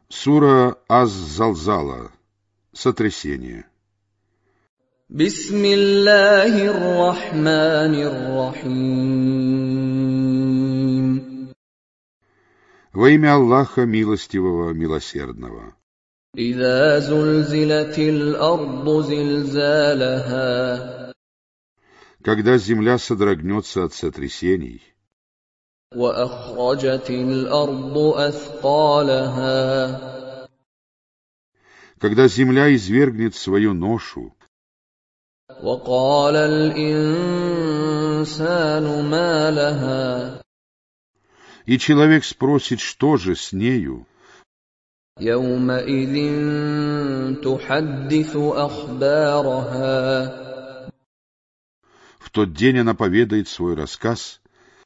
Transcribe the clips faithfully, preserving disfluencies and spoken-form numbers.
Сура Аз-Залзала. Сотрясение. Бисмиллахир рахманир рахим. Во имя Аллаха Милостивого, Милосердного. Иза зульзилатил арду зилзалаха. Когда земля содрогнется от сотрясений. Ва ахраджатил арду аthqalaha. Когда земля извергнет свою ношу. وقال الإنسان ما لها. И человек спросит, что же с нею? يومئذ تحدث أخبارها. В тот день она поведает свой рассказ.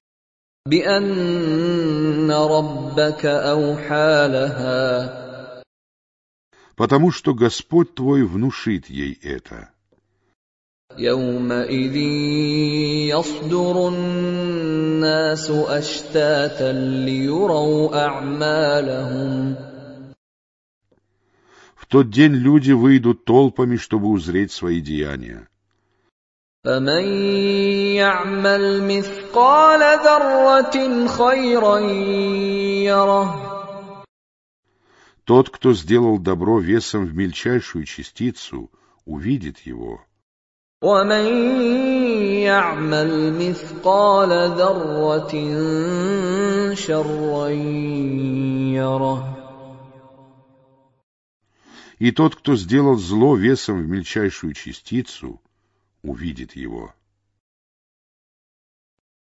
بأن ربك أوحى لها. Потому что Господь твой внушит ей это. يومئذ يصدر الناس أشتاتا ليروا أعمالهم. В тот день люди выйдут толпами, чтобы узреть свои деяния. فمن يعمل مثقال ذرة خيرا يره. Тот, кто сделал добро весом в мельчайшую частицу, увидит его. ومن يعمل مثقال ذرة شرا يره. И тот, кто сделал зло весом в мельчайшую частицу, увидит его.